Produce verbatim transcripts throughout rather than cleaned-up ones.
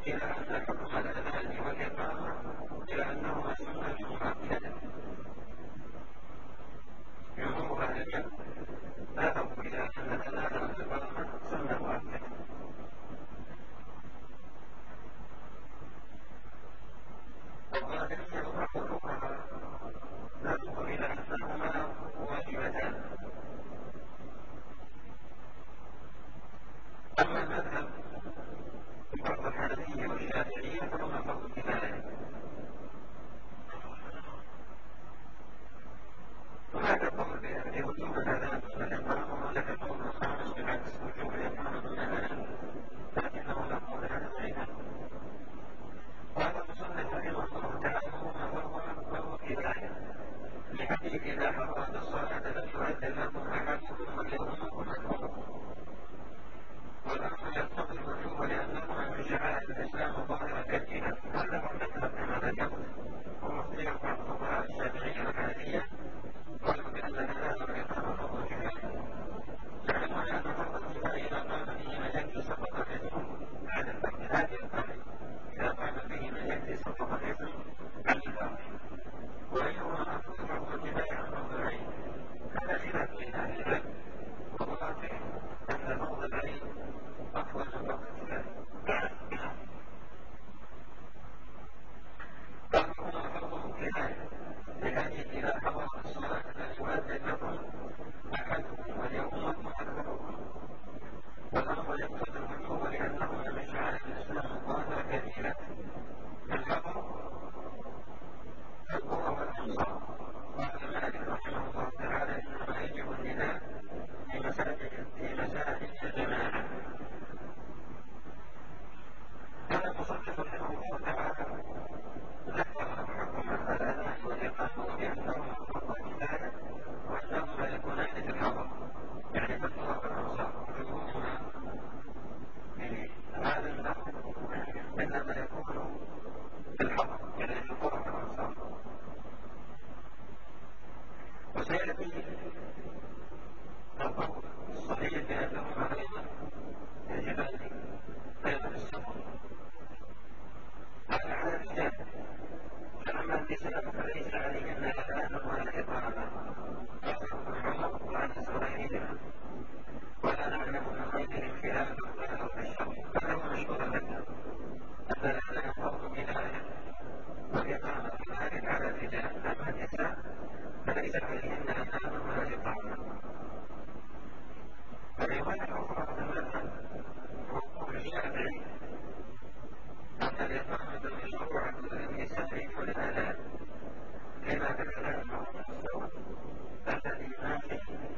إلى أن حكم الأذان والإقامة إلى أنهما سنة مؤكدة جمهور أهل العلم ذهبوا إلى أن الأذان والإقامة سنة مؤكدة، والظاهرية وبعض الفقهاء ذهبوا إلى أنهما واجبتان. أما المذهب بعض الحنفية والشافعية فهما فرض كفاية. هناك قول بوجوب الأذان دون الإقامة، وهناك قول خامس بالعكس وجوب الإقامة دون الأذان، لكنه لا قول هذا أيضا. وهذا المصنف رحمه الله تعالى هو فرض كفاية لحديث إذا حضرت الصلاة فليؤذن لكم أحدكم وليؤمكم أكبركم، والأمر يقتضي الوجوب لأنهما من شعائر الإسلام الظاهرة كالجهاد. هذا هو المذهب كما ذكرت، ومختلف بعض فقهاء الشافعية والحنفية قالوا بأن الأذان والإقامة فرض كفاية، يعلمون أن فرض الكفاية إذا قام به من يجري سقط الإثم عن الباقي. هذه القاعدة، إذا قام به من يجري سقط الإثم عن الباقي، وأيهما أفضل فرض الكفاية عن فرض العين؟ هذا خلاف بين أهل العلم، والراجح أن فرض العين أفضل من فرض الكفاية. فهما فرض كفاية لحديث إذا حضرت الصلاة فليؤذن لكم أحدكم وليؤمكم أكبركم، والأمر يقتضي الوجوب لأنهما من شعائر الإسلام الظاهرة كالجهاد. الحضر القرى والأمصار. قال مالك رحمه الله تعالى إنما يجب النداء في مساجد في مساجد الجماعة. هذا المصنف رحمه الله تعالى ذكر حكم الأذان والإقامة بأنهما فرض كفاية، وأنهما يكونان في الحضر يعني في القرى والأمصار، وجوبهما في هذا اللفظ إنما يكون في الحضر يعني في القرى والأمصار. وسيأتي القول الصحيح بأنهما أيضا يجبان أيضا السفر. هذا على الرجال، فأما النساء فليس عليهن الأذان ولا إقامة. قال ابن عمر وعن إسرائيل ولا نعلم من غيرهم خلافا قالوا في الشر. هذا هو مشهور المذهب أن الأذان فرض كفاية والإقامة كذلك على الرجال، أما النساء فليس عليهن أذان ولا إقامة. الرواية الأخرى في المذهب وقول الشافعي أن الإقامة مشروعة للنساء دون الأذان، لما ذكر أنه السبب الذي ينافي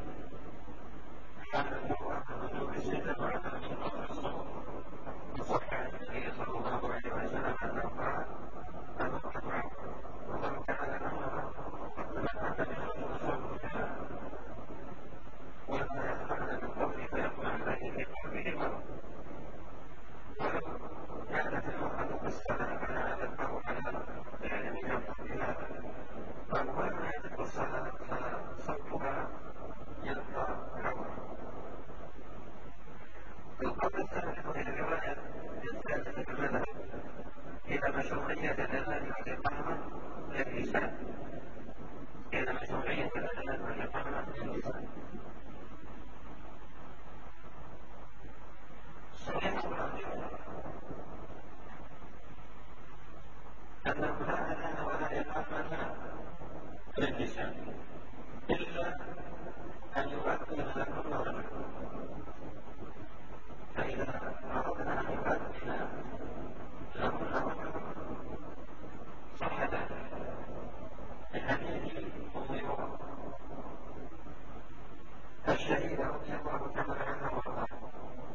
حال المرأة وجوب السنة وعدم انقطاع الصوت. وصح عن النبي صلى الله عليه وسلم أنه قال المرأة عورة، ومن كان أمرها فلا تجوز الصوت بها ولا يسمعن بالقول فيطمع الذي في قلبه مرض. ولو كانت المرأة بالصلاة فلا تدفع على يعني من ينظر إلى هذا، ولما يدخل الصلاة فصوتها يبقى عورة. القول الثالث من الرواية الثالثة في المذهب إلى مشروعية الأذان والإقامة للنساء، إلى مشروعية الأذان والإقامة للنساء. صحيح الراجح أنه لا أذان ولا إقامة للنساء إلا أن يؤذن لهن رجل، فإذا أردنا أن يؤذن لهن رجل صح ذلك لحديث أم روى الشهيدة رضي الله تعالى عنها وارضاها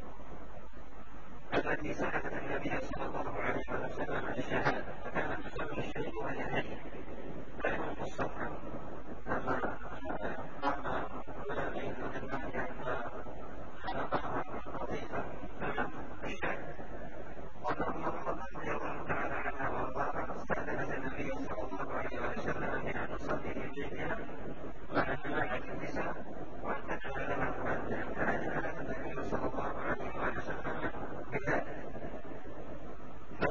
التي سألت النبي صلى الله عليه وسلم عن الشهادة، فكانت تسمي الشهيد وهي حية فيهم الصفحة لما قام ولدين لله حتى خلقها لطيفة أمام الشهيد. وأم روى رضي الله تعالى عنها وارضاها استأذنت النبي صلى الله عليه وسلم في أن تصلي في بيتها مع جماعة النساء وأن تجعل لها مؤذنا، فأذن لها النبي صلى الله عليه وسلم بذلك.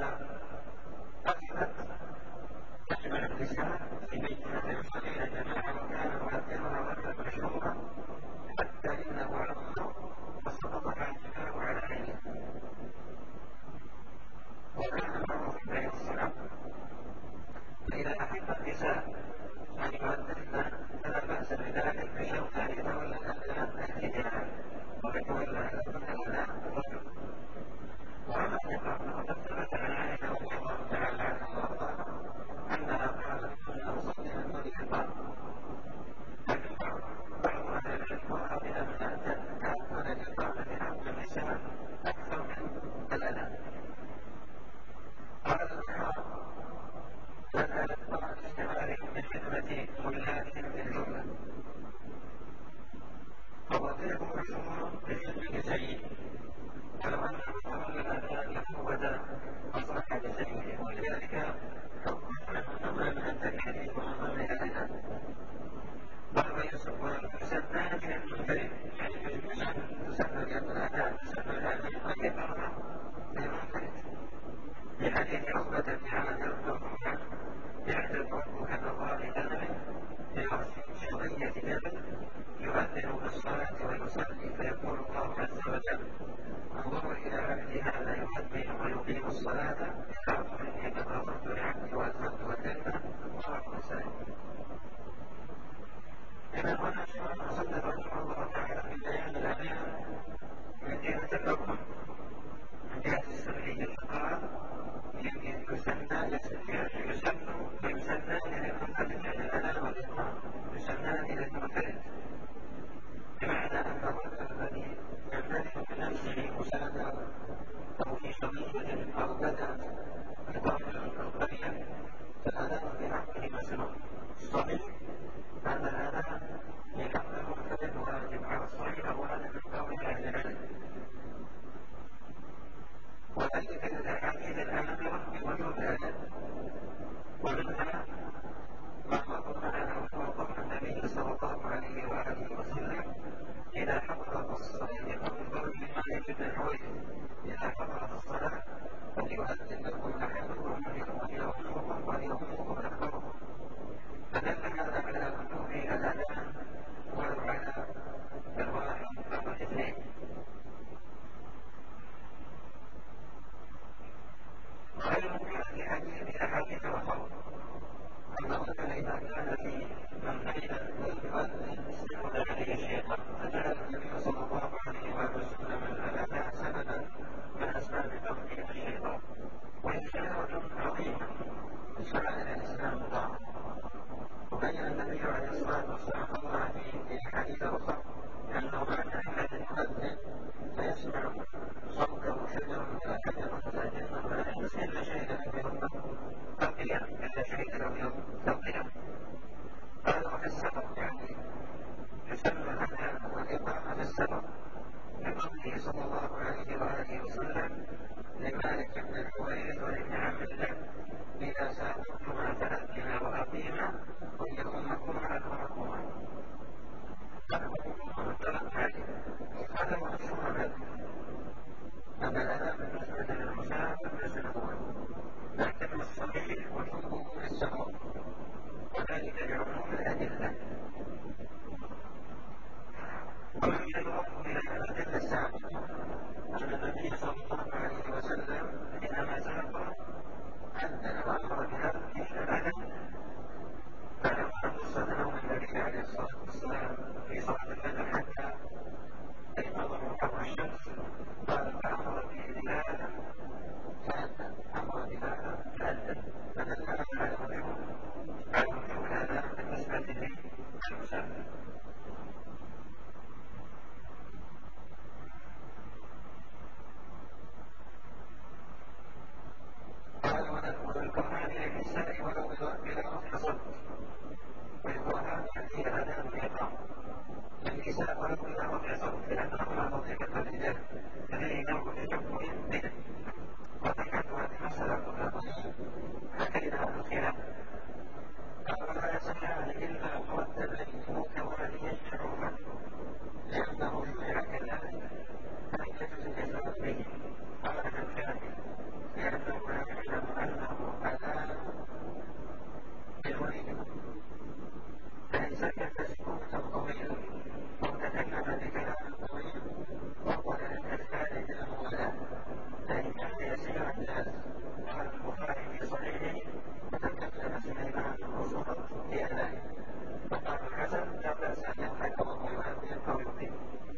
الناس قال البخاري في صحيحه وتكلم سليمان الرسول في أذانه فقال الحسن لا بأس أن يضحك وهو يؤذن أو يقيم.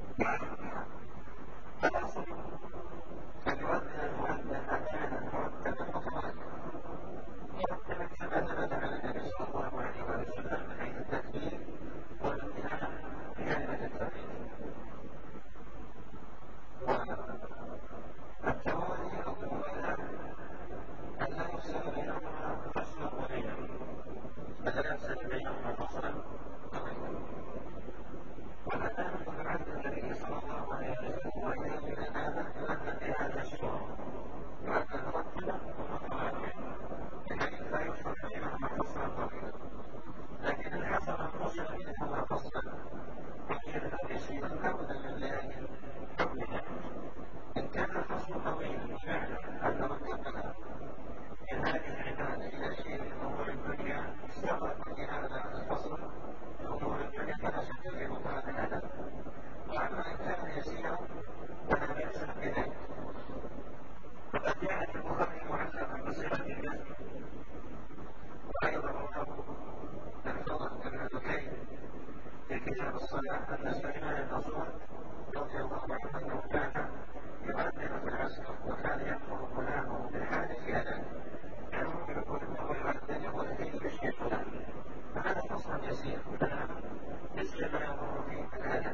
فالأصل أن يؤذن المؤذن أذانا مرتبا متواضعا مرتبا كما ثبت عن النبي صلى الله عليه وسلم من حيث التكبير والامتنان بكلمة التوحيد. والتوالي أو الموالاه أن لا يفصل بينهما فصل طويلا بل يفصل بينهما فصلا طويلا. وهذا من عهد النبي صلى الله عليه وسلم وإذا من هذا يؤذن بهذا الشعور يؤذن مرتبا ومتواليا بحيث لا يفصل بينهما فصلا طويلا. لكن الحسن الفصل بينهما فصلا طويلا أو يسيرا لابد من بيان حكم ذلك. إن كان الفصل طويلا بمعنى أنه انتقل من هذه العبادة إلى شيء من أمور الدنيا استغرق في هذا الفصل من أمور الدنيا فلا شك في بطلان هذا. وأما إن كان يسيرا فلا بأس بذلك. وقد جاء في البخاري معلقا بصيغة الجزم وأيضا رواه الفضل بن دكين في كتاب الصلاة أن سليمان الأصوات رضي الله عنه أنه كان يؤذن في العسكر وكان يأمر غلامه بالحاجة في أذان يأمر يقول أنه يؤذن يقول فيه يشكي فلان فهذا فصل يسير فلا مثل ما يمر فيه الأذان.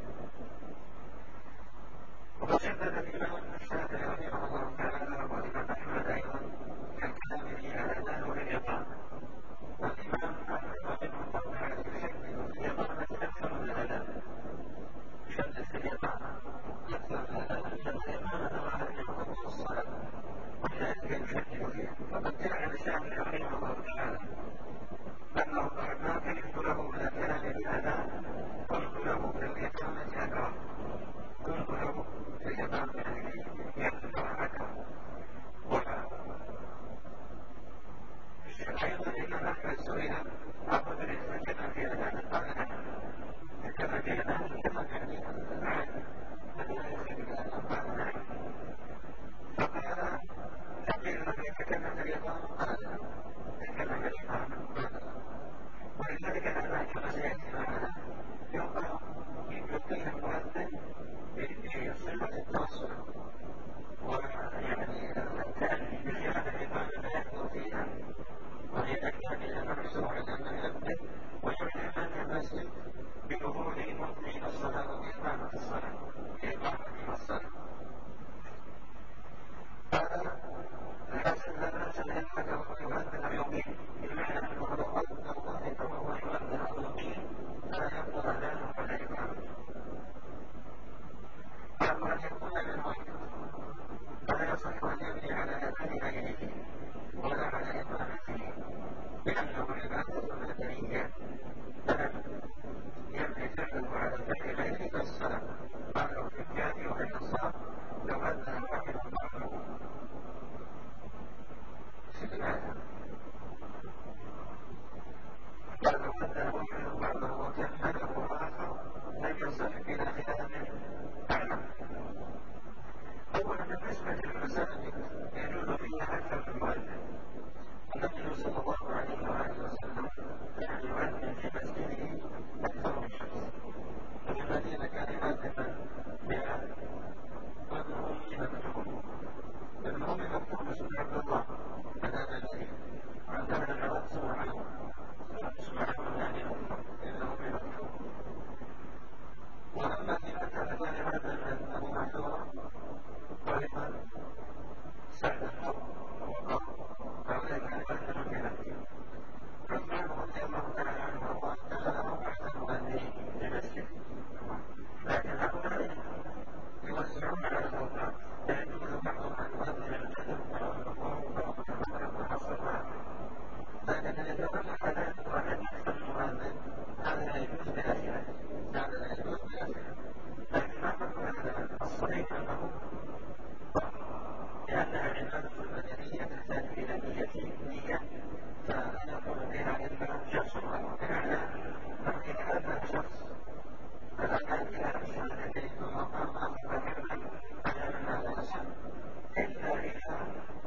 وقد شدد الإمام الشافعي رحمه الله تعالى والإمام أحمد أيضا كالكلام في الأذان والإقامة. والإمام أحمد رحمه الله تعالى يشدد في الإقامة أكثر من الأذان يشدد في الإقامة أكثر من الأذان لأن الإقامة وعلى يقوم الصلاة ولذلك يشدد فيها. فقد جاء عن الشافعي رحمه الله تعالى أنه قال ما كرهت له من الكلام بالأذان قلت له في الإقامة أكره قلت له في الإقامة يكثر أكره. أيضا الإمام أحمد سئل عن رجل يتكلم في أذان قال نعم يتكلم في أذان كما كان العادة الذي لا يخرج الأذان قال نعم. فقال فقيل له يتكلم في الإقامة قال لا يتكلم في الإقامة قال لا. ولذلك الأذان كما سيأتي معنا يقال يقيم المؤذن بصفة التوسل ويعني التألي بخلاف الإقامة لا يحضر فيها وهي تكتب الأمام سوء لأن يؤذن ويعلم أن المسجد بظهور مطمئن الصلاة وإقامة الصلاة بإقامة الصلاة. هذا الحسن لا بأس أن يضحك وهو يؤذن أو يقيم بمعنى أنه لو ضحك وهو يؤذن أو يقيم فلا يبطل أذانه ولا إقامته. أما أن يكون من غيره فلا يصح أن يبني على أذان غيره ولا على إقامته لأنه عبادة مدنية فلم يبني فعله على فعل غيره كالصلاة. قالوا في الكافي وفي النصاب لو أذن واحد ضعفه في الآية قال لو أذن واحد ضعفه وكمله آخر لم يصح بلا خلاف أعلم. أولا بالنسبة للمساجد يجوز فيها أكثر من مؤذن. النبي صلى الله عليه وآله وسلم كان يؤذن في مسجده أكثر من شخص. وفي المدينة كان يؤذن بلال وابن أم مكتوم ابن أم مكتوم اسمه عبد الله أذان الليل وعندنا العراق اسمه عمرو اسمه عمرو يعني ابن أم مكتوم. ولما في مكة كان يؤذن أبو محذورة وأيضا سعد الحر وقام هؤلاء كانوا يؤذنون في مكة. عثمان رضي الله تعالى عنه وارضاه اتخذهم احسن مؤذنين في مسجد لكن هؤلاء يوزعون على الاوقات لا يجوز بعضهم ان يؤذن الجدل او النقوم او المغرب والعصر لكن ان يتولى اذان واحد احسن مؤذن هذا لا يجوز بلا خلاف هذا لا يجوز بلا خلاف. لكن هذا الصحيح انه لأنها عبادة مدنية تحتاج إلى نية نية فلا يكون بها إلا شخص واحد بمعنى أنه إذا أذن شخص فالأذان إلى الشهادتين ثم قام متكلم أذان هذا الشخص إلا إذا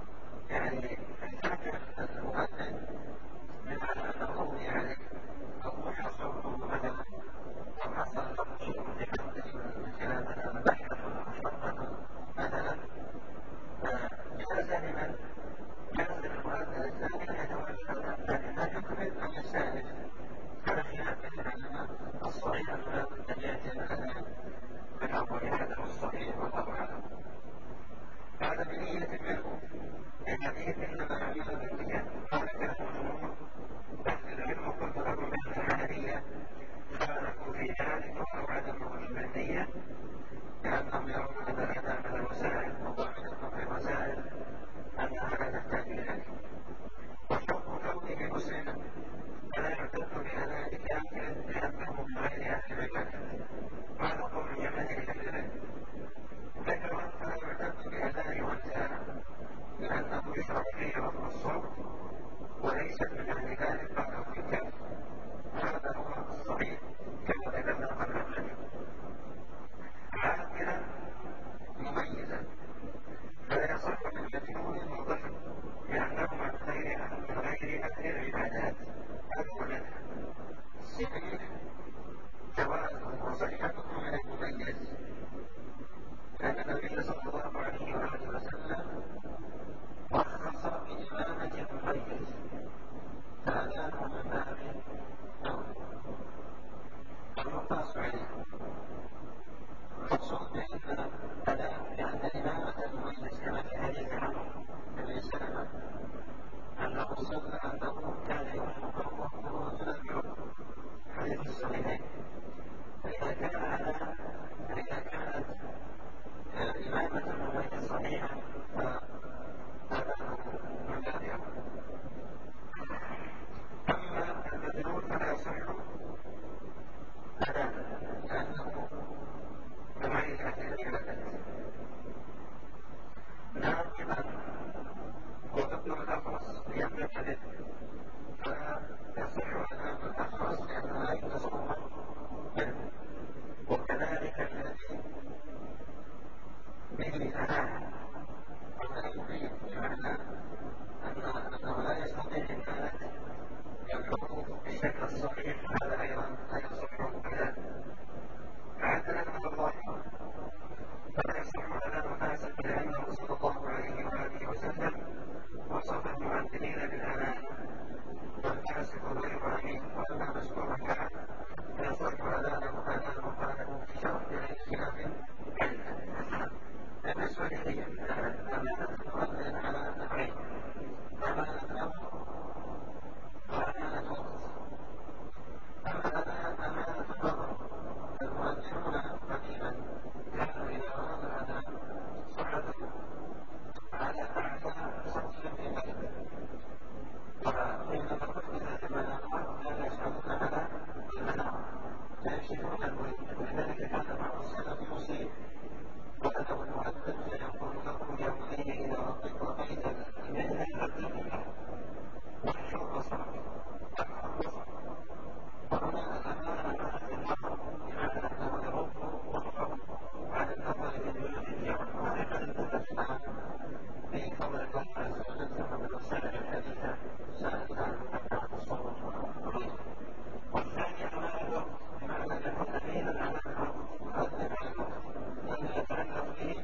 قول الله عز وجل فقد أرسلنا الحديث سألنا حتى تصور مريض. والثاني على الوقت بمعنى أن يكون دليلا على الوقت مقدم على الوقت لأنه يتعلق به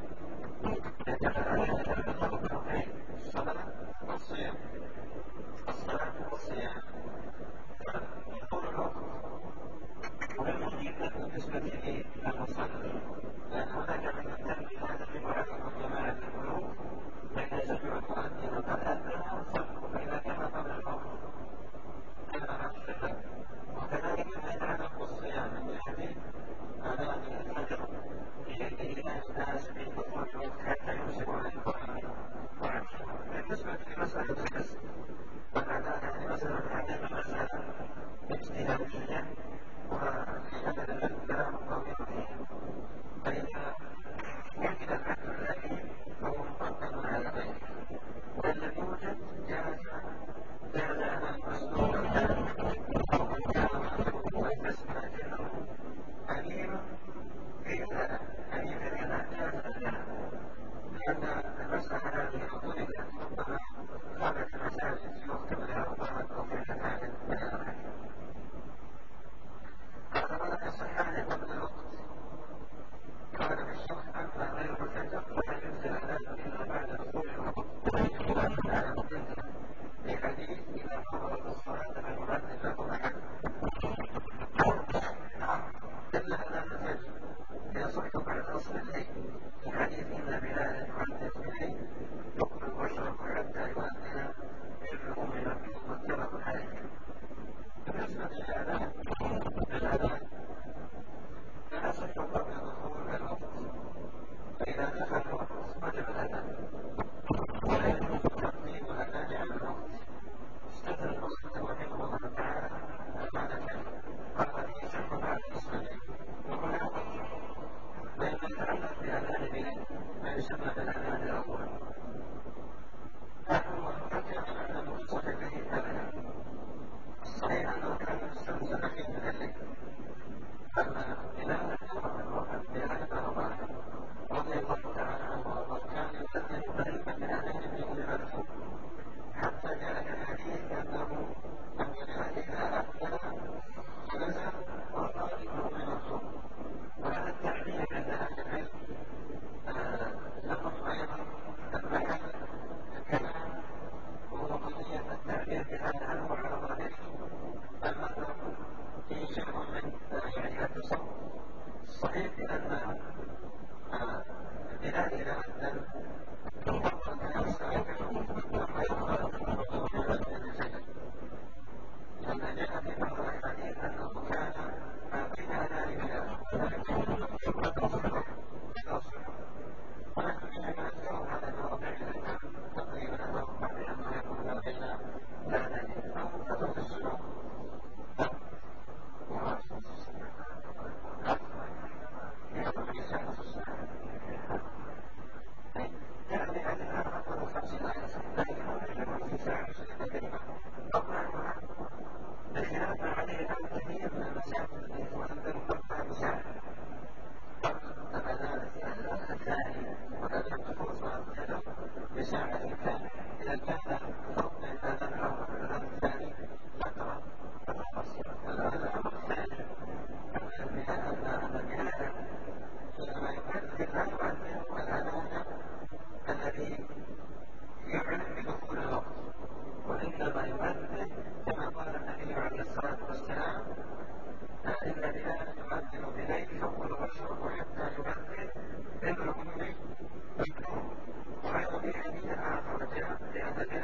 يتعلق به الصلاة والصيام الصلاة والصيام طول الوقت. ومن جدا بالنسبة للمصلي لأن هناك من التنبيه هذا في معرفة جماعة القلوب بين سمع المؤذن وقد أذن فرق بين كما قبل الوقت كما بعد الفجر. وكذلك ما يتعلق بالصيام من جهة أذان الفجر بيده الناس بدخول الوقت حتى يمسكوا عن القرآن وعشرة. بالنسبة لمسألة الحسن وهذا يعني مسألة هذه المسألة اجتهادية وهذا الكلام طويل فيها. فإذا وجد الأكل الذي هو مقدم على غيره وإن لم يوجد جاز جاز أن المسلوب الآن ومن كان معروف والبسم لكنه أمير في الأذى أمير في الأذى جاز الآن لأن المسألة هذه طلبت ربما خرج المساجد في وقت من الأوقات أو في المساجد من الأماكن. قال ولا يصحان قبل الوقت. قال بالشرح أما غير الفجر ولا يجزي الأذان إلا بعد دخول الوقت ويجب أن الآن مدة لحديث إذا حضرت الصلاة فليؤذن لكم أحد. إلا أذان الفجر يصح بعد أصل الليل لحديث إن بلالا يؤذن بالليل يقبل واشرب حتى يؤذن ابنه من أبيه متفق عليه. بالنسبة للأذان الأذان لا يصح قبل دخول الوقت فإذا دخل الوقت وجب الأذان ولا يجوز تقديم الأذان على الوقت. استدل المصنف رحمه الله تعالى المعنى الثاني قال يصح بعد الصلاة وهنا وجه بين يتعلق بأذان بليل ما يسمى بالأذان الأول. هذا هو الحكم على المقصود به أبدا. الصحيح أنه كان يستمسك فيه من الليل. أما بلال الوقت بلال الرباح رضي الله تعالى عنه وارضاه كان يؤذن قريبا من أذان ابن أم مكتوم حتى جاء الحديث أنه أن بلال إذا أذن فنزل وقال ابن أم مكتوم. وهذا التعبير عند أهل العلم لهم أيضا المحل الكلام وهو قضية التعبير بهذا هل هو على ظاهره أم أنه فيه شيء من يعني التصور. صحيح أن بلال إذا أذن يفضل أن يستغفر لما يخالف الرسول يؤذن الفجر لما جاء في بعض الحديث أنه كان بين أذان بلال ولكن يفضل الصلاة ولكن إنما أذكر هذا الموضع لأن تقريبا أتوقع بأنه يكون بين الأذان أو تدخل الصلاة يعني أن هذا أفضل خمسين آية لكن هو يجب في ساعة سنة كلمة أقرأها بخلاف ما عليه الآن كثير من المساجد التي تؤذن قبلها بساعة قبل الأذان الثاني وأذان دخول صلاة الفجر بساعة كاملة. إذا كان فرق بين الأذان الأول والأذان الثاني فترة فترة قصيرة. الأمر الثاني أن بلال حينما يؤذن لا يؤذن الأذان الذي يعلن بدخول الوقت وإنما يؤذن كما قال النبي عليه الصلاة والسلام إن بلالا يؤذن بليل فكلوا واشربوا حتى يؤذن ابن أم مكتوم. وأيضا في حديث آخر جاء بأن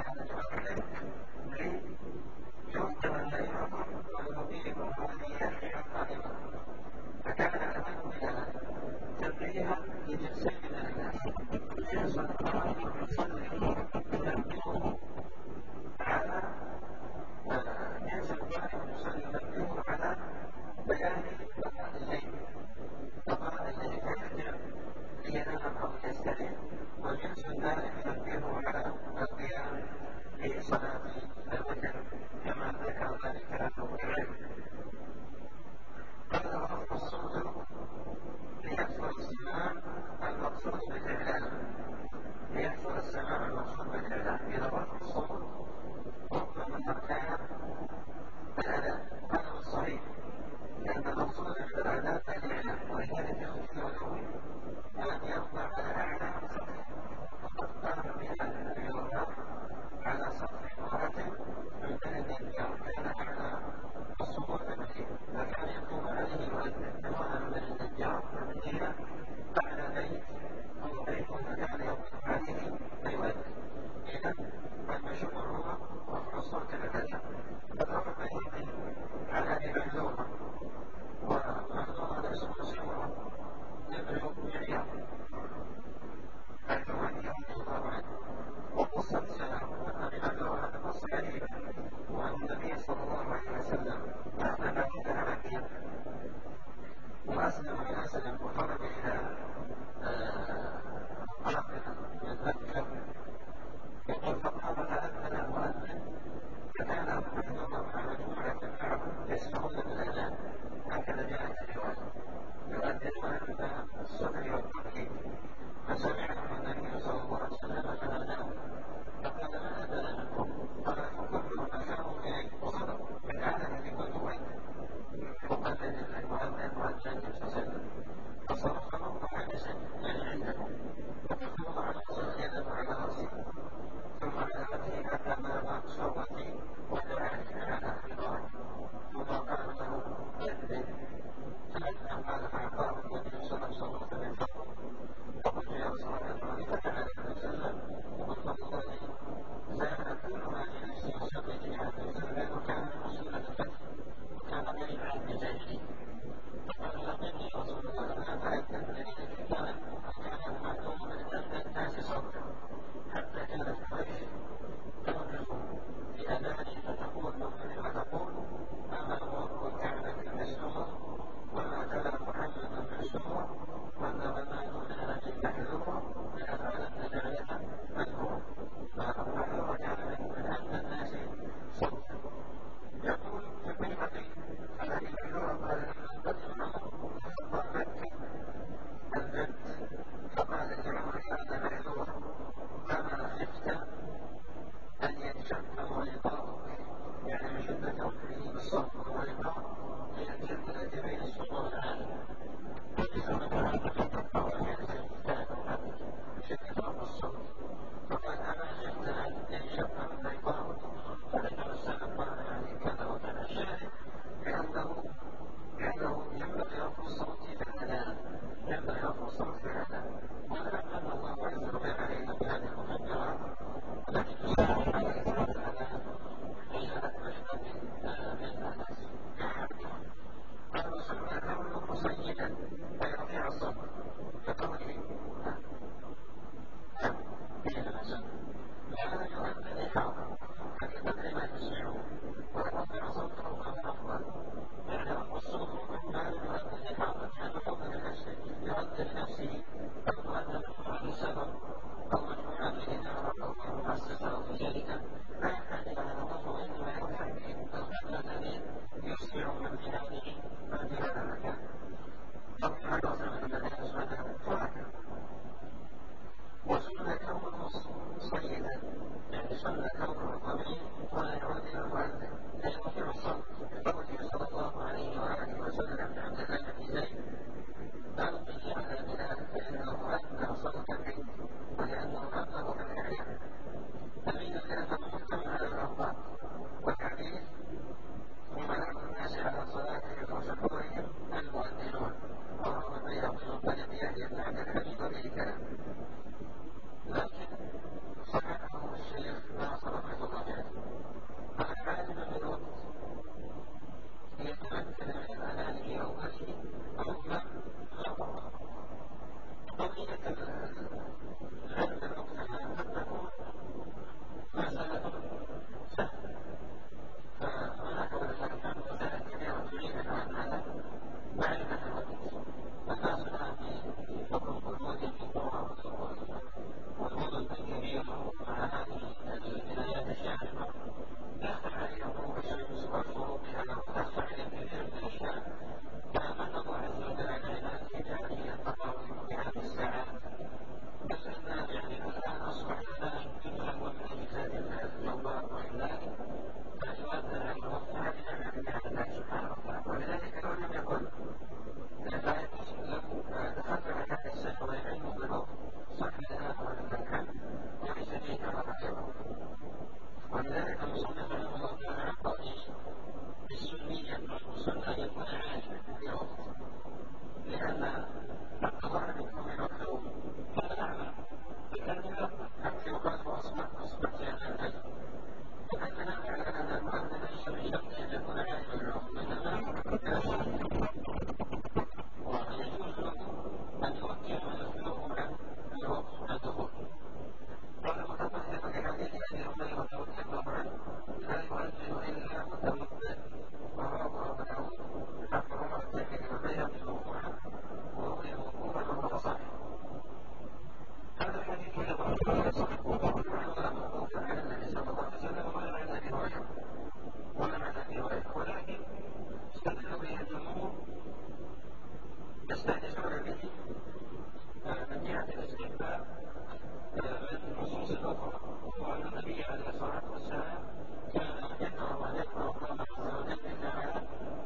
هو أن النبي عليه الصلاة والسلام كان يقرأ ويقرأ الله عز وجل تعالى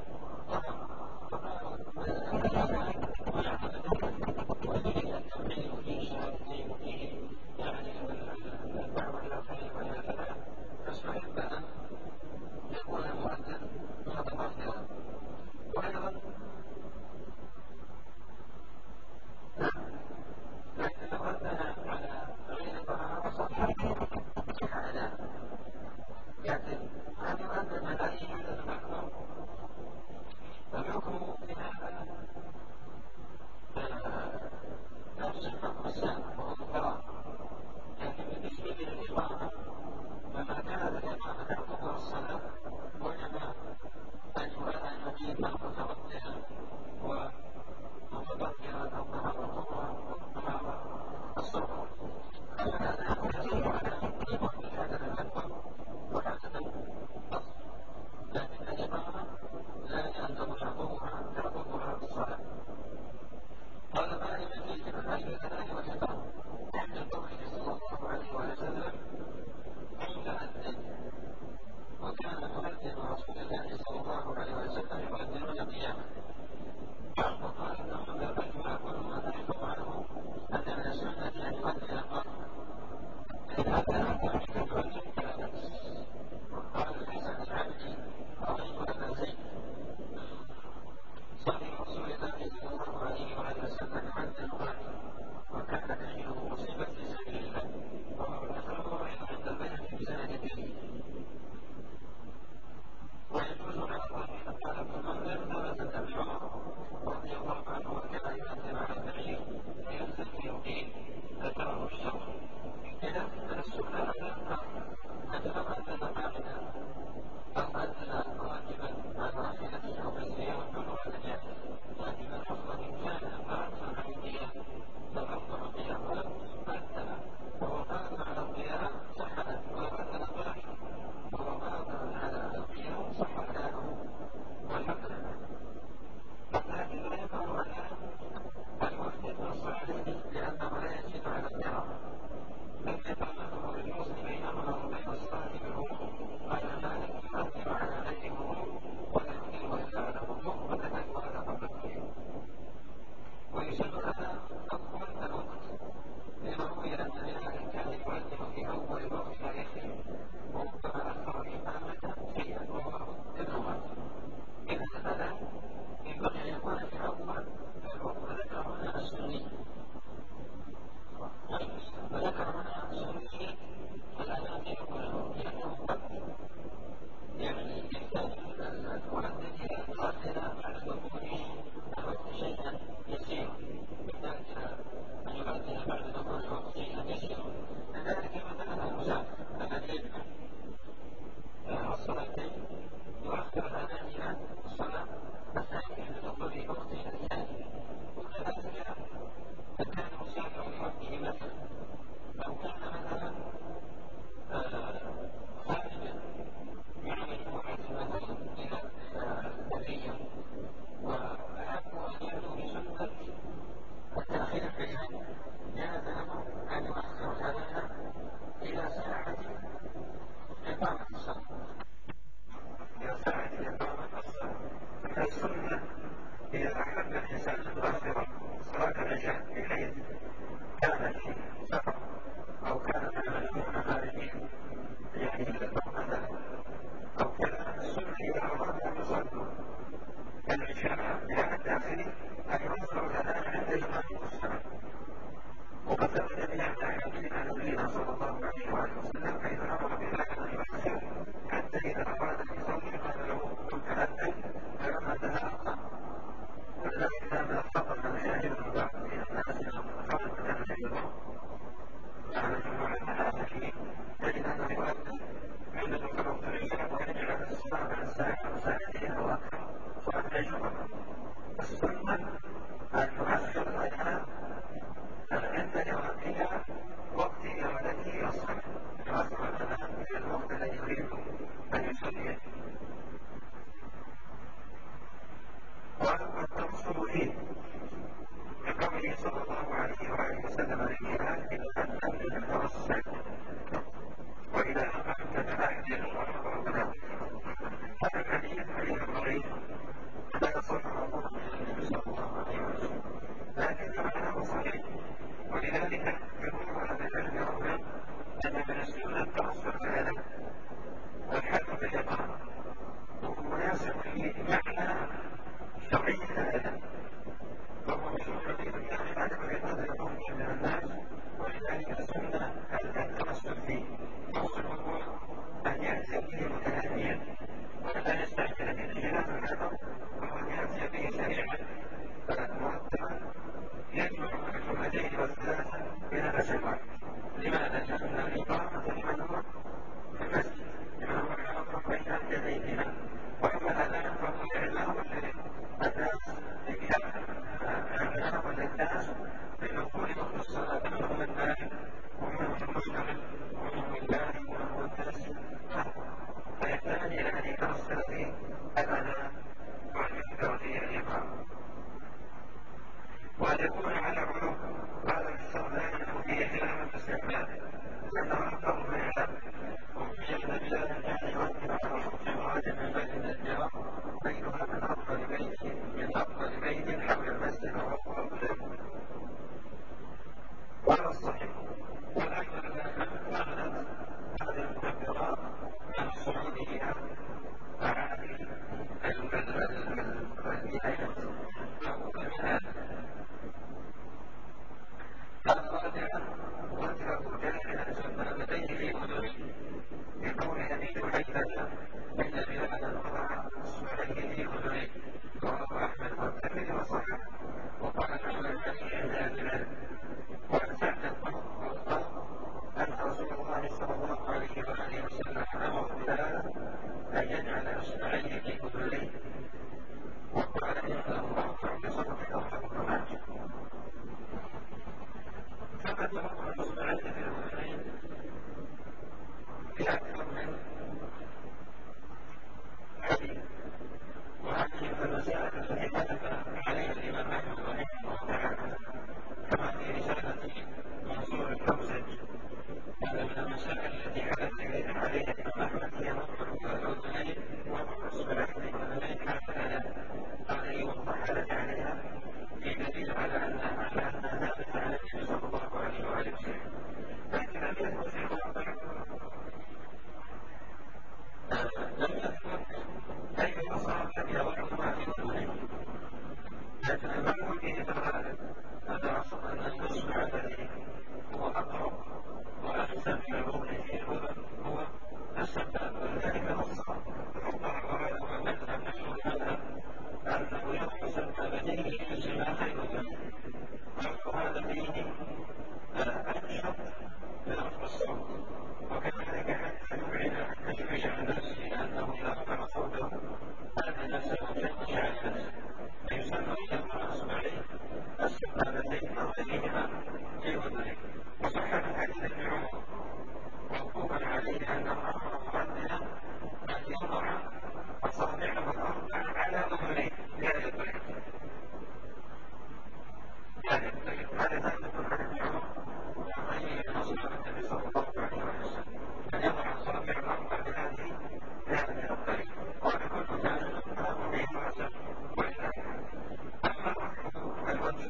ويجري التوحيد فيه شهادتين وفيه يعني الدعوة إلى الخير وهكذا، فاستحب أن يكون المؤذن متطهرا. وأيضا لكن لو أذن على غير طهارة صحيح على لكن أن يؤذن على أي حدث أكبر فالحكم في هذا نفس الحكم السابق وهو القرار. لكن بالنسبة للإقامة فما كانت الإقامة تعتبر الصلاة وجب أن يقيم متوضئا ومتطهرا أو طهارة طهارة الصلاة. أما هذا يحتاج على الإقامة الحدث الأكبر وحدث الأصغر، لكن الإقامة لا يلزم تعتبرها تعتبرها الصلاة. قال قائل فيه من أجل ذلك وجدته عند قوله صلى الله عليه وسلم قيل أذن، وكان مؤذن رسول الله صلى الله عليه وسلم يؤذنون قياما. وقال ابن عمر الرجل كل ما لا يخف عنه أن من السنة أن يؤذن قائما، فإن أذن قائما يؤذن فلا بأس. وقال الحسن العبدي رأيت أبا زيد صاحب رسول الله صلى الله عليه وآله وسلم يؤذن قائما وكان تحيله مصيبة في سبيل الله، وهو ذكره عند البيهقي بسند جيد. ويجوز على الظاهر قال ابن المنذر ثبت ابن عمر رضي الله عنه وكان يؤذن على البعير فينزل فيقيم، ذكره الشوقي. إذا من السنة أن يختار مثل أذن قائما أو أذن راكبا عن راحلته أو مثله كل هذا جائز، لكن الأفضل إن كان قادرا على القيام تقدم القيام ولم أذن وهو قادر على القيام صح له، ولو أذن قائما وهو قادر على القيام صح له والحمد لله. لكن لا يقع على المحدث والصالح لأنه لا يزيد على القراءة، بل يتعلقه للمسلم بينهما وبين الصلاة بالوضوء. قال مالك يؤثر على غير وضوء ولا يقيم إلا على وضوء وكذلك ولا قبل القيام. ويشد هذا أول الوقت لما روي أن بلال كان يؤذن في أول وقت لا يخلو وربما أخر الإقامة شيئا رواه ابن ماجه. إذا هذا ينبغي أن يكون في أول الوقت. وذكر هنا السني وذكر هنا السني الأذان في أول الوقت لأنه قد يعني يحتاج المؤذن إلى أن يؤذن بعد دخول الوقت شيئا يسيرا، يحتاج إلى أن يؤذن بعد دخول الوقت شيئا يسيرا. لذلك مثلا المسافر الذي يجمع الصلاتين يؤخر الأذان إلى الصلاة الثانية لدخول وقتها الثاني. وكذلك إن كان مسافرا لوقته مثلا أو كان مثلا خارجا مع مجموعة مثلا إلى البرية وأحبوا أن يأتوا بسنة التأخير في شيء جاز لهم أن يؤخروا الأذان إلى ساعة إقامة الصلاة إلى ساعة إقامة الصلاة. فالسنة إذا أحب الإنسان أن يؤخر صلاة العشاء بحيث كان في سفر أو كان مع مجموعة خارجين يعني البر مثلا أو كان السنة إذا أراد أن يصلوا العشاء إلى الداخل أن يؤخروا الأذان عند إقامة الصلاة. وقد ثبت بهذا الحديث عن نبينا صلى الله عليه وآله وسلم حيث أمر بلال أن يؤخر حتى إذا أراد أن يصلي قال له قل تأذن فلما انتهى أقام. ولذلك لما خطب في أكثر من حديث. وهذه من المسائل التي كتب عليها الإمام أحمد رحمه الله تعالى كما في رسالة منصور الكوسج. هذا من المسائل التي حدث عليها الإمام أحمد هي مطلق الأذنين والرسول الأذنين حتى هذا يوضح لك عليها في دليل على أن على أنها ثابتة على النبي صلى الله عليه وآله وسلم. لكن لم يكن في الواقع لم يثبت أي مصادر يضعها في أذنيه. لكن المعلوم به في الغالب أن المسمع الذي هو أقرب وأحسن من الوضع في الأذن هو السباب، ولذلك نص فقهاء وعلماء المذهب نحن المذهب أنه يضع سبابتين في جماعة الأذن، وهذا فيه أنشط من رفع الصوت. وكذلك حتى يبعد التشويش عن نفسه، لأنه إذا رفع صوته أدى نفسه وشوش عن نفسه، فيسمى يجمع أصبعيه السبابتين أو يليهما في أذنيه. وصح من حديث ابن عمر موقوفا عليه أنه أمر مؤذنا أن يضع أصابعه الأربع على أذنيه لا يضرب لا يضرب. هذا ثابت عن ابن عمر وغيره من أصحاب النبي صلى الله عليه وسلم، أن يضع أصابع الأربع بهذه هذه الطريقة. وهذا كله ثابت وفيه معسر وإلا. أما رفع الوجه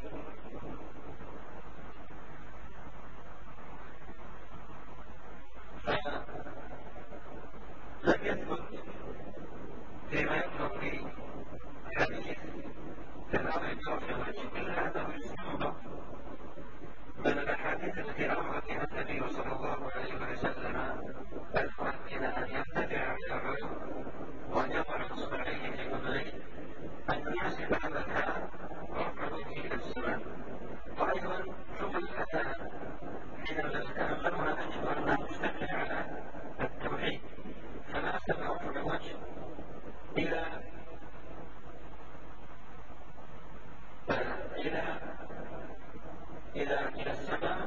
لم يثبت فيما يطلق في حديث في الأمر برفع الوجه، إلا أنه يستنبط من الأحاديث التي أمر بها النبي صلى الله عليه وسلم المؤذن أن يرتفع من العلو وأن يضع إصبعيه في أذنيه أن يناسب هذا الحال رفع الوجه إلى السماء. وأيضا شغل الأذان حينما نتأملها نجد أنها مشتملة على التوحيد، فناسب رفع الوجه إلى إلى إلى إلى السماء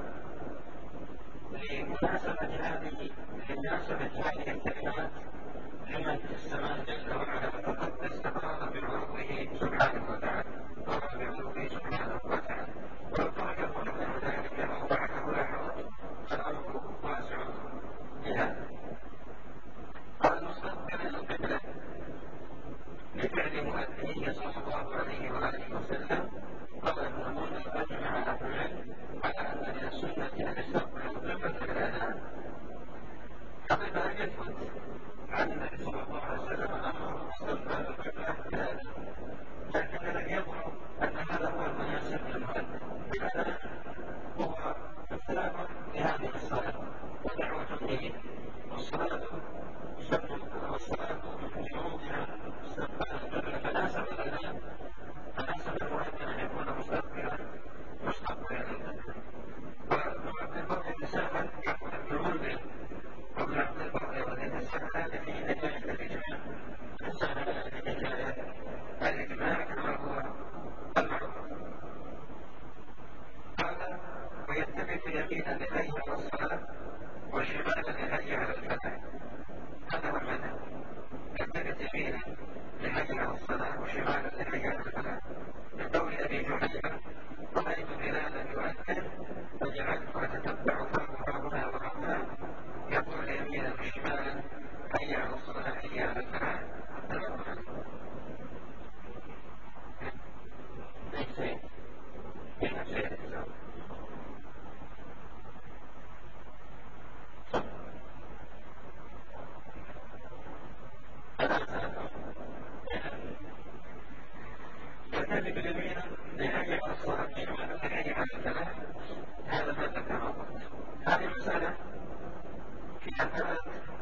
لمناسبة هذه لمناسبة هذه الكلمات لمن في السماء جل وعلا فقد استقر بعلوه سبحانه وتعالى وقع بعلوه سبحانه وتعالى. ولو تركه له ذلك أو فعله لا حرج، فالأمر واسع بهذا. قال مستقبل القبلة لفعل مؤذنه صلى الله عليه وآله وسلم. قال ابن المنذر أجمع أهل العلم على أن من السنة أن يستقبل القبلة بالأذان. هذا لم يثبت عن النبي صلى الله عليه وسلم أمره استقبال القبلة بالأذان، لكن لم يظهر أن هذا هو المناسب للمؤذن. بالأذان هو افتتاح لهذه الصلاة ودعوة إليه، والصلاة والصلاة من شروطها استقبال القبلة، فناسب الأذان فناسب المؤذن أن يكون مستقبلا مستقبلا للقبلة. وابن البر يتساءل يقول ابن المنذر وابن عبد البر والذي يتساءل هذا في نتائج الإجماع، يتساءل في نتائج الإجماع كما هو المعروف. قال ويتبع يمينا لهي على الصلاة وشمالا لهي على الفلاح. هذا هو المذهب، يتبع يمينا لهي على الصلاة وشمالا لهي على الفلاح. من قول أبي جحيفة رأيت بلالا يؤذن فجعلت أتتبع فمه هنا وهنا يقول يمينا وشمالا هي على الصلاة هي على الفلاح. يرتدي باليمين لهي على الصلاة شمالا لهي على الفلاح. هذا ما ذكره. هذه المسألة فيها ثلاث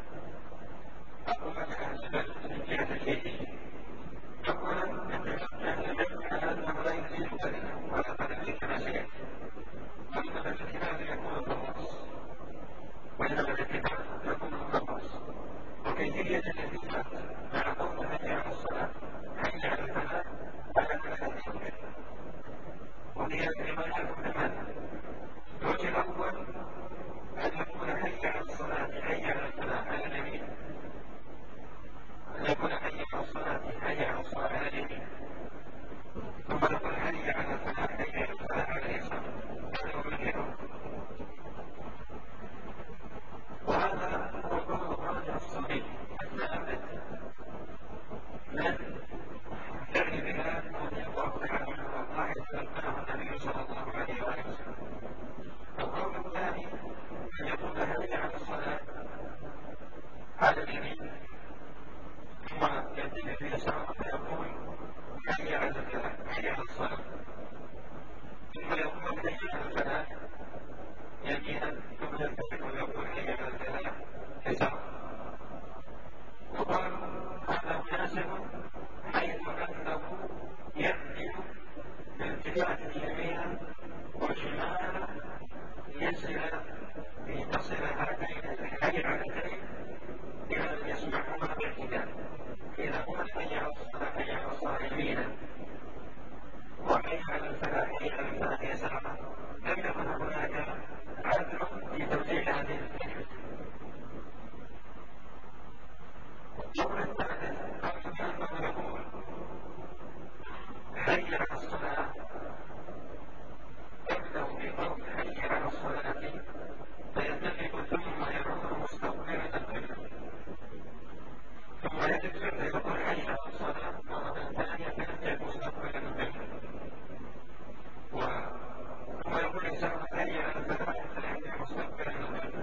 أقوال أهل العلم من جهة الكيفية. أولا اتفق أهل العلم على أنه لا يزيد ذلك ولا قدم كما سيأتي، وإنما الاتباع يكون الخواص وإنما الاتباع يكون الخواص. وكيفية الاتباع مع قول هي على الصلاة هي على الفلاح على ثلاثة أوجه، وهي الروايات كمان. الوجه الأول أن يكون هي على الصلاة هي على الفلاح الأمر الثالث أنه يقول حي على الصلاة، يبدأ بقول حي على الصلاة فينتبه ثم يعود مستقبلا القبلة، ثم يجلس فيقول حي على الصلاة مرة ثانية فينتبه مستقبلا القبلة، ثم يقول الإنسان حي على الفلاح فينتبه مستقبلا القبلة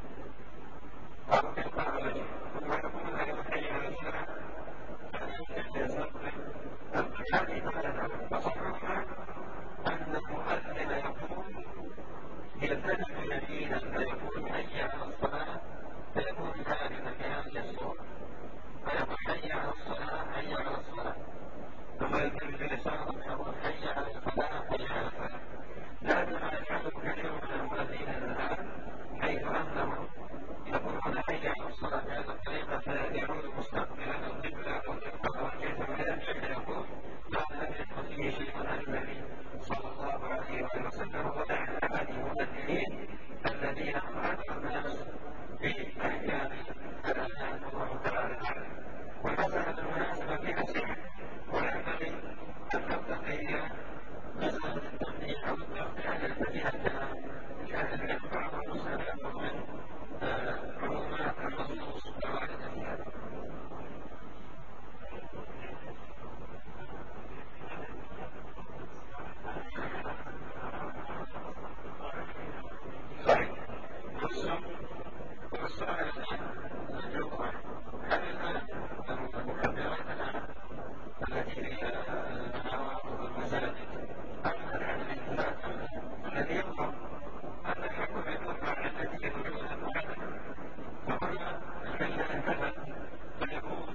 أو تلقاء وجهه، ثم يقول أيضا حي على الفلاح فينتبه يستقبل القبلة. هذه أصحها أن المؤذن يقول يلتفت يمينا فيقول حي على الصلاة فيكون ذلك بهذه الصورة، فيقول حي على الصلاة حي على الصلاة، ثم يلتفت يسارا فيقول حي على الفلاح حي على الفلاح. لكن ما يفعله كثير من المؤذنين الآن حيث أنهم يقولون حي على الصلاة بهذه الطريقة فيعود مستقبلا القبلة أو تلقاء وجهه، ثم يرجع يقول هذا لم يكن فيه شيء عن النبي صلى الله عليه وسلم، ولا عن أحد المؤذنين الذين أخرجوا الناس بأحكام الأذان الله تعالى أعلم. والمسألة المناسبة فيها سعة، وينبغي أن نتقي مسألة التنبيه أو التوقيع التي أتى لأن بعض المسلمين من عمومات النصوص الواردة في هذا. صحيح. والسؤال الآن يجب هل الآن المكبرات الآن التي هي النوافذ والمساجد أم عن الانتهاء؟ الذي يظهر أن الحكم يكون مع التي يدعون المحدث، فهنا العلة انتهت فيكون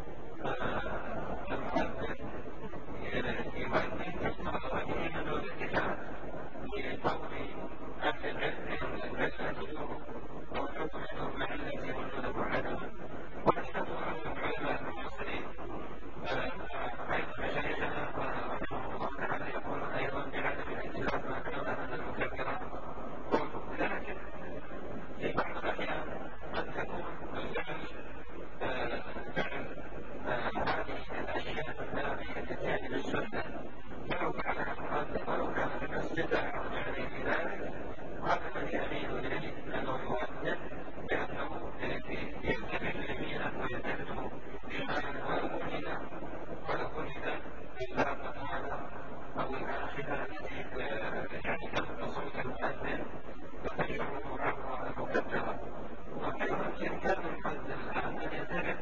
المؤذن يؤذن تسمع وجهه دون الاتفاق لقول أهل العلم أن العلة تدور أو الحكم يدور مع التي يدعون محدثا. ونحن أن العلماء المعاصرين أيضا مشايخنا رحمهم الله تعالى يقولون أيضا بعدم الاتفاق ما كان أن المكبرات قولوا، لكن في بعض الأحيان قد تكون الفعل فعل هذه الأشياء النابية لجانب السنة، فلو فعلها المؤذن ولو كان في المسجد لا يحرج عليه في ذلك. وهذا الذي أميل إليه أنه يؤذن بأنه يلتفت يمينا ويلتفت شمالا ولو كنا ولو كنا الباب هذا أو الآخرة التي يعني تبقى صوت المؤذن وتشعر عبر المكبرة. وأيضا بإمكان المؤذن الآن أن يلتفت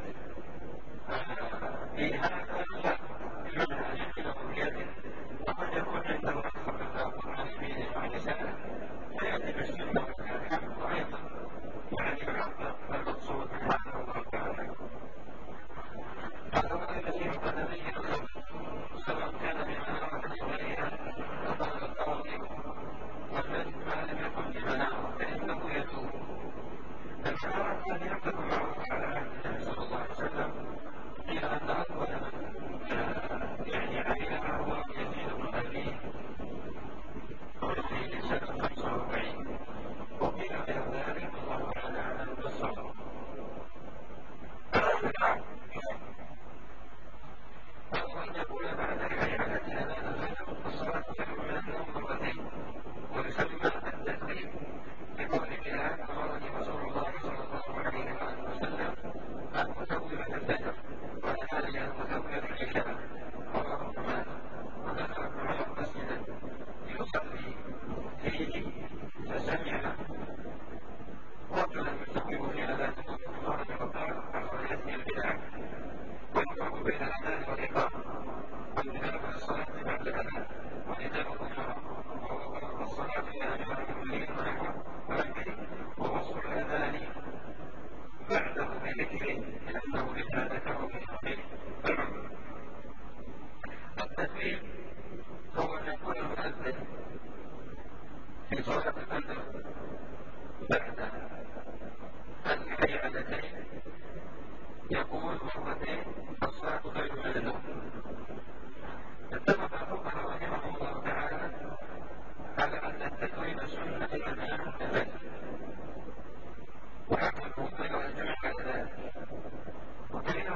في هذا لا بمعنى أن يحمله بيده، وقد يكون عنده أكثر من القرآن في لسانه فيأتي بالسنة والحمد، وأيضا يعني يحقق المقصود من هذا الله تعالى. هذا هو الذي قدمه الخلق سواء كان بمنارة غيرها أطال القاضي والذي ما لم يكن بمنارة فإنه يتوب. المنارة التي يعتبر معروف على عهد النبي صلى الله عليه وسلم هي أن أول من يعني عملها هو يزيد بن أبي في سنة خمسة وأربعين، وقيل غير ذلك الله تعالى أعلم بالصواب. أو أن يقول بعد الحياة أذان زينب الصلاة خير من النوم مرتين، ويسمى التسليم بقول بلال أمرني رسول الله صلى الله عليه وسلم أن أسوي الفجر ونهاني أن أسوي العشاء، رواه ابن ماجه. ودخل ابن عمر مسجدا يصلي فيه فسمع رجلا يسوي في أذان الله فقال أخرج يأتي البدع ويفرق بين الأذان والإقامة والبدع والصلاة بعد الأذان وإذا أمر الصلاة إلى أمير المؤمنين ونحوه، ووصف الأذان بعده بذكره لأنه إذا ذكره في العمر. التسليم هو أن يكون المؤذن في صلاة الفجر بعد الحيعتين يقول مرتين الصلاة خير من النوم. اتفق الفقهاء رحمهم الله تعالى على أن التسليم سنة الأذان كذلك، وحكمه غير الجمع على ذلك. وكلمة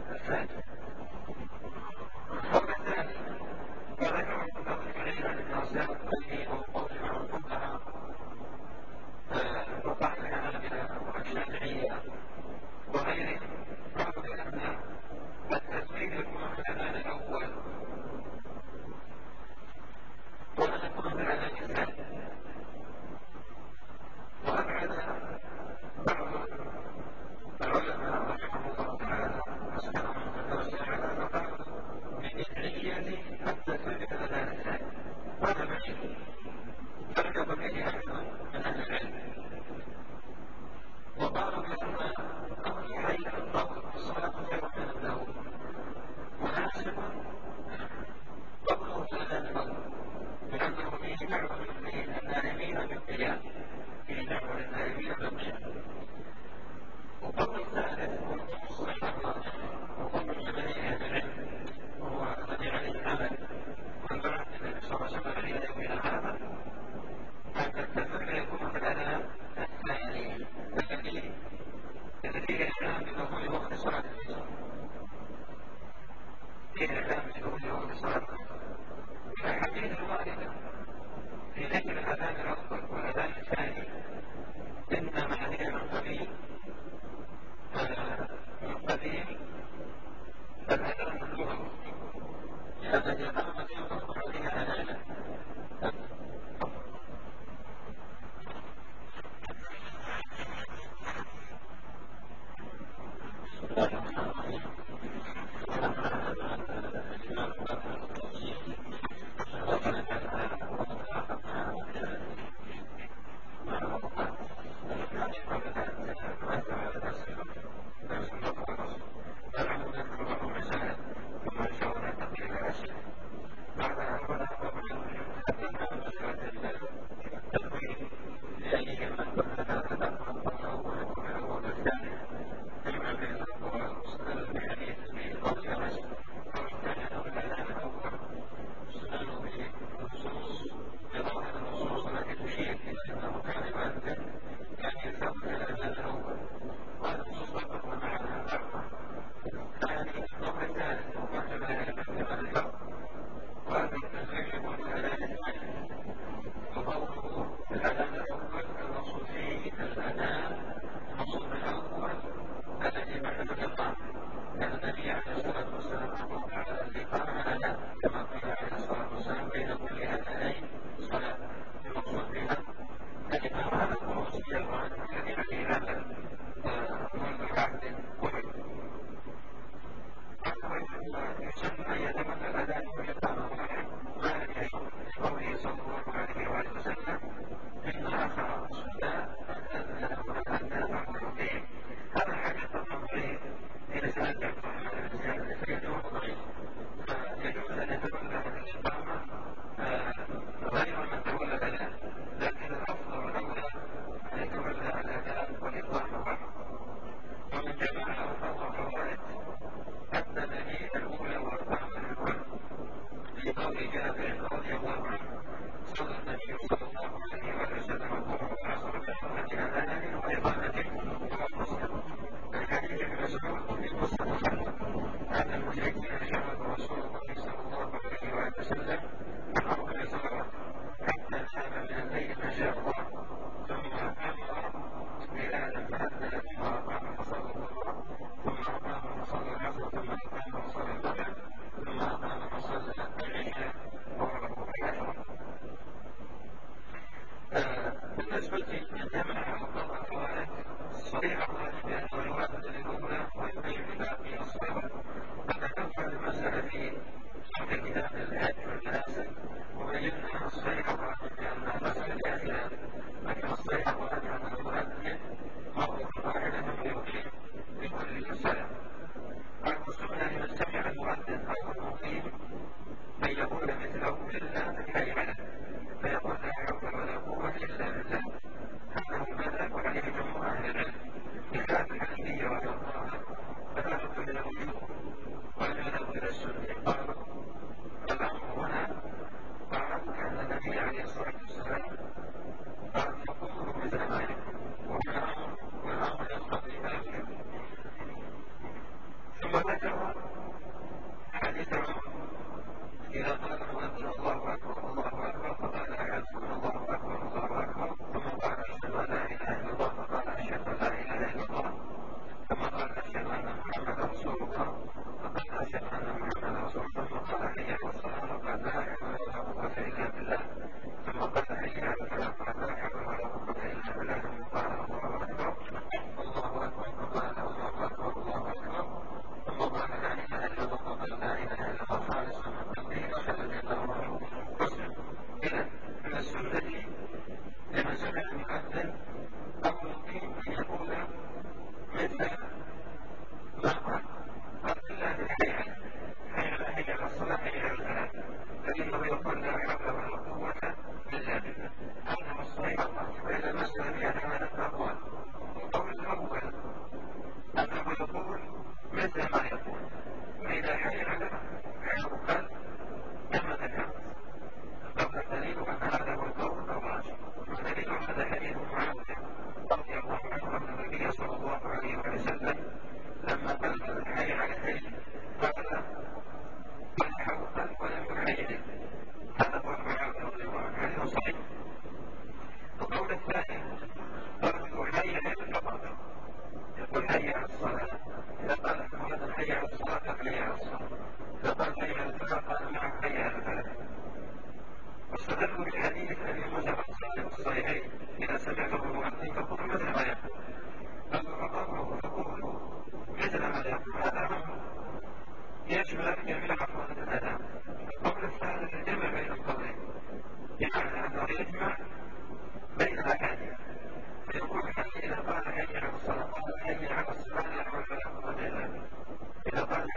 الثاني. القول الثاني وذكر المتفقين أن أصداق التوحيد وقولها كلها وبعض العلماء والشافعية وغيرهم قالوا بأن التسليم يكون في الأذان الأول ولا يكون في الأذان الثاني. وأبعد بعض العلماء رحمه الله تعالى أصحاب الفردوس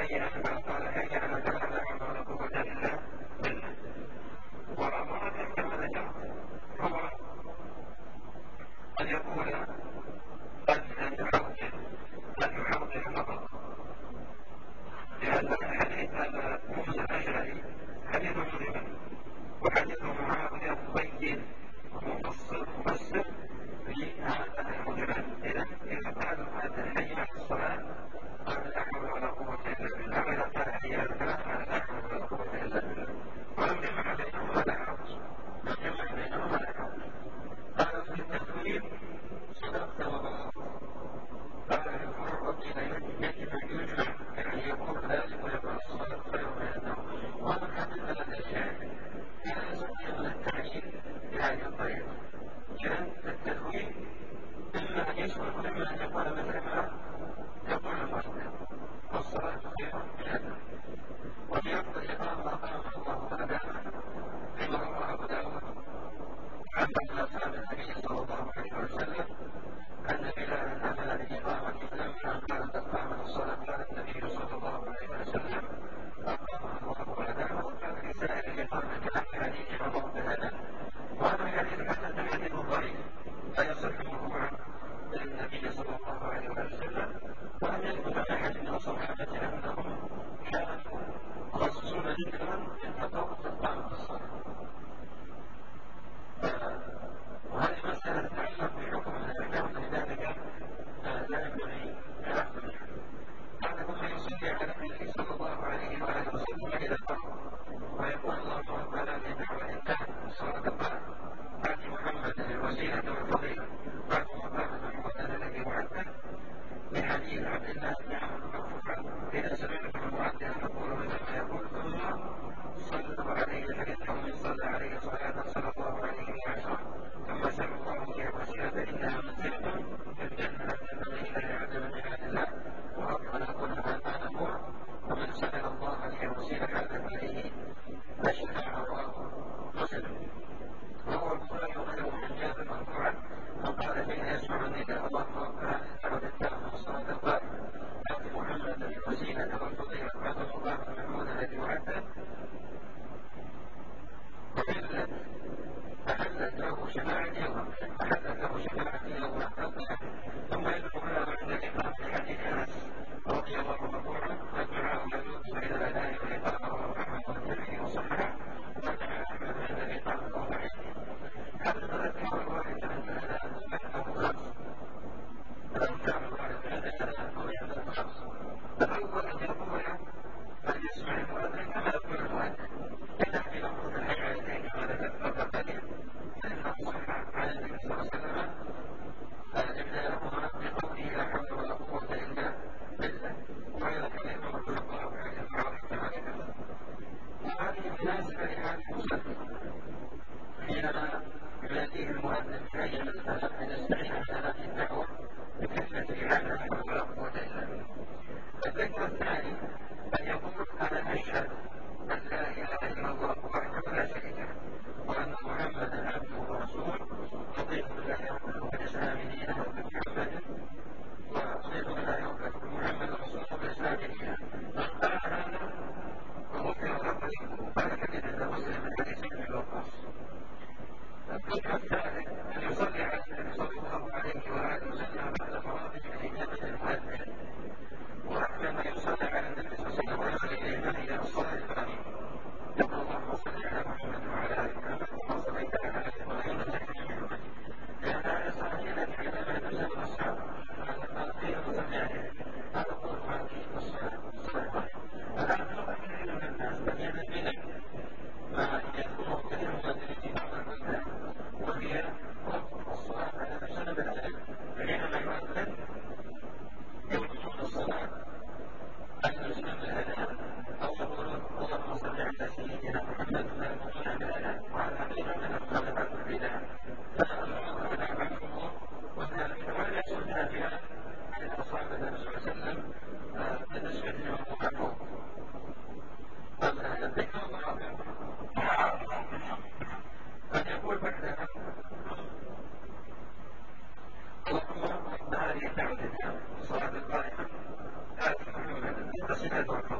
حي على الفلاح قال حي على الفلاح لا حول ولا قوة إلا بالله. وأمر كما ذكرت هو أن يقول أن يحوط أن يحوط فقط، لأن الحديث هذا موسى الأشعري حديث مجمل، وحديث معاوية مبين ومفصل مفسر لهذا المجمل. إذا إذا قالوا هذا حي على الصلاة قال لا حول ولا قوة إلا بالله، وإذا قال حي على الفلاح قال لا حول ولا قوة إلا بالله، ولم يجمع بينهما ولا حرج، لم يجمع بينهما ولا حرج. قال في التكوين صدقت وبلغت، قال الفرق بين يجب أن يجمع كأن يكون ذلك ويكون الصلاة خير من النوم. ومن هذه ثلاث أشياء لا يستطيع من التعيين بهذه الطريقة. إذا التكوين إما أن يشمل وإما أن يكون مثل ما يقول المصدر والصلاة خير من النوم. وليقضي إقامة ما قام الله أدامه كما روى أبو داود عن بعض أصحاب النبي صلى الله عليه وسلم أن بلالا أمل بإقامة فلما كانت قامت الصلاة قال النبي صلى الله عليه وسلم أقام الله أدامه. وكان في سائر الإقامة كان حديث عمر بن هذا، وهذا الحديث حسن حديث ضعيف لا يصح مرفوعا إلى النبي صلى الله عليه وسلم، ولم يثبت عن أحد من الصحابة أنهم كانوا خصوصون ذكرا انتقوا فقامت الصلاة. وهذه مسألة تتعلق بحكم الأحكام، لذلك لا ينبغي تأخذها. هذا ثم يصلي على النبي صلى الله عليه وآله وسلم إذا قام ويقول اللهم رب هذه الدعوة التامة والصلاة القائمة آت محمدا الوسيلة والفضيلة وآت مقاما محمودا الذي وعدته، لحديث عبد الله بن عمرو مرفوعا إذا سمعتم المؤذن يقول مثل ما يقول ثم صلوا عليه فإنه من صلى عليه صلاة صلى الله عليه وسلم ثم سأل الله فيها الوسيلة إنها منزلة في الجنة التي لا يعلم بها الله، وأفضل كل ما نقول ومن سأل الله فيها الوسيلة حدث عليه أشهد رواه مسلم. وهو البخاري وغيره من جابر مرفوعا فقال حين يسمع النداء اللهم رب هذه الدعوة التامة والصلاة القائمة آت محمدا الوسيلة والفضيلة وآت مقاما محمودا الذي وعدته، وحلت أحلت له شفاعتي يوم أحلت له شفاعتي يوم القيامة. ثم يذكرنا بعد الإقامة لحديث أنس رضي الله مرفوعا فالدعاء يجوز بين الأذان والإقامة رواه أحمد والترمذي وصححه ورجع أحمد عند الإقامة وضعيف. هذا تذكر الوارد عن الأذان أنه خمس، تذكر الوارد عن الأذان أنه خمس. الأول أن يقول أن يسمع المؤذن كما يقول المؤذن، إلا في لفظ الحيعتين كما ذكرت قبل فإنه صح عن النبي صلى الله عليه وسلم إبدالهما بقوله لا حول ولا قوة إلا بالله، وهذا كان يقول صلى الله عليه وسلم. وهذه مناسبة لحال المصلي حينما يأتيه المؤذن حي على الفلاح أن يستعين على هذه الدعوة بكثرة لا حول ولا قوة إلا بالله. الذكر الثاني أن يقول أنا أشهد أن لا إله إلا الله وحده لا شريك له وأن محمدا عبده ورسوله رضيت بالله ربا وبالإسلام دينا وبمحمد ورضيت بالله ربا وبمحمد رسولا وبالإسلام دينا. من قال هذا فغفر له ذنبه. هذا حديث عند مسلم من حديث ابن وقاص. الذكر الثالث أن يصلي على النبي صلى الله عليه وآله وسلم بعد فراغه من إجابة المؤذن، وعندما يصلي على النبي صلى الله عليه وسلم إليه إلى الصلاة القائمة يقول اللهم صل على محمد وعلى آل محمد كما صليت على آل إبراهيم إنك حميد مجيد. لأن هذا صحيح لك حينما تنزل الأصحاب قال قيل صل عليه هذا قول هذه الصلاة الصلاة القائمة. الآن ترى كثير من الناس بل من البدع ما يذكره كثير من الذين في بعض البلدان وهي رفض الصلاة على بسبب العلم، حينما يؤذن يربطون الصلاة أن يسلم الأذان أو يقولون اللهم صل على سيدنا محمد ويربطون بالأذان، وهذا حقيقة من المخالفات البدع. فالعلماء عنهم وذلك ولا يحصل نافعا عن أصحاب النبي صلى الله عليه وسلم بالنسبة لمن محفوظ. الذكر الرابع أن يقول بعدها اللهم رب هذه الدعوة التامة والصلاة القائمة آت محمدا الوسيلة والفضيلة